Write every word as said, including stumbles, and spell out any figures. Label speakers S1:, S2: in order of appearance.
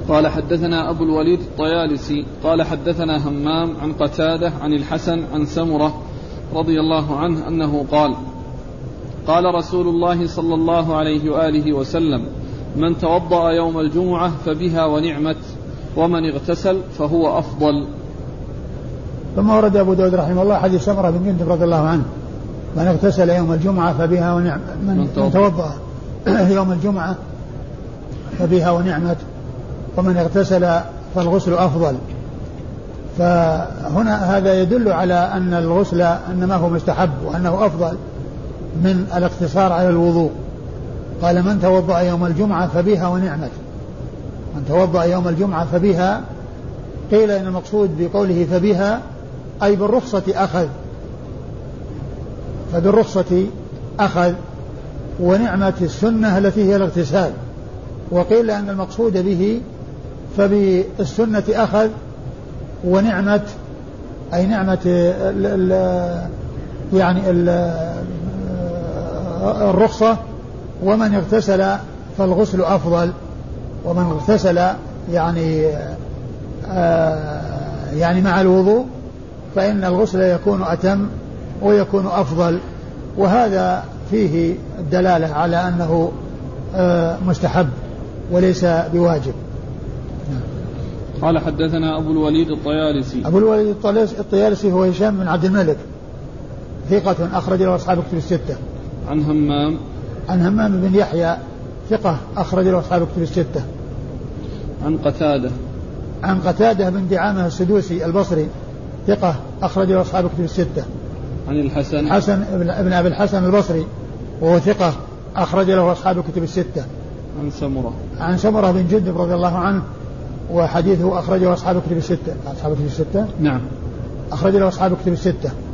S1: قال حدثنا أبو الوليد الطيالسي قال حدثنا همام عن قتادة عن الحسن عن سمرة رضي الله عنه أنه قال قال رسول الله صلى الله عليه وآله وسلم من توضأ يوم الجمعة فبها ونعمت ومن اغتسل فهو أفضل.
S2: ثم ورد أبو داود رحمه الله حديث سمرة بن جندب رضي الله عنه من اغتسل يوم الجمعة فبها ونعمت من, من توضأ يوم الجمعة فبها ونعمت ومن اغتسل فالغسل أفضل. فهنا هذا يدل على أن الغسل أنما هو مستحب وأنه أفضل من الاقتصار على الوضوء. قال من توضأ يوم الجمعة فبها ونعمت. من توضأ يوم الجمعة فبها، قيل إن المقصود بقوله فبها أي بالرخصة أخذ، فبالرخصة أخذ، ونعمة السنة التي هي الاغتسال. وقيل أن المقصود به فبالسنة أخذ ونعمة أي نعمة ال ال يعني ال الرخصة. ومن اغتسل فالغسل أفضل. ومن اغتسل يعني آه يعني مع الوضوء فإن الغسل يكون أتم ويكون أفضل. وهذا فيه الدلالة على أنه آه مستحب وليس بواجب.
S1: قال حدثنا أبو الوليد الطيالسي.
S2: أبو الوليد الطيالسي هو هشام بن عبد الملك ثقة أخرج له أصحاب كتب الستة.
S1: عن همام
S2: عن همام بن يحيى ثقة أخرج له أصحاب كتب الستة.
S1: عن قتادة
S2: عن قتادة بن دعامة السدوسي البصري ثقة أخرج له أصحاب كتب الستة.
S1: عن الحسن
S2: حسن ابن أبي الحسن البصري وهو ثقة أخرج له أصحاب كتب الستة.
S1: عن سمرة
S2: عن سمرة بن جندب رضي الله عنه وحديثه أخرجه أصحاب كتب الستة. أصحاب كتب الستة
S1: نعم
S2: أخرج له أصحاب كتب الستة.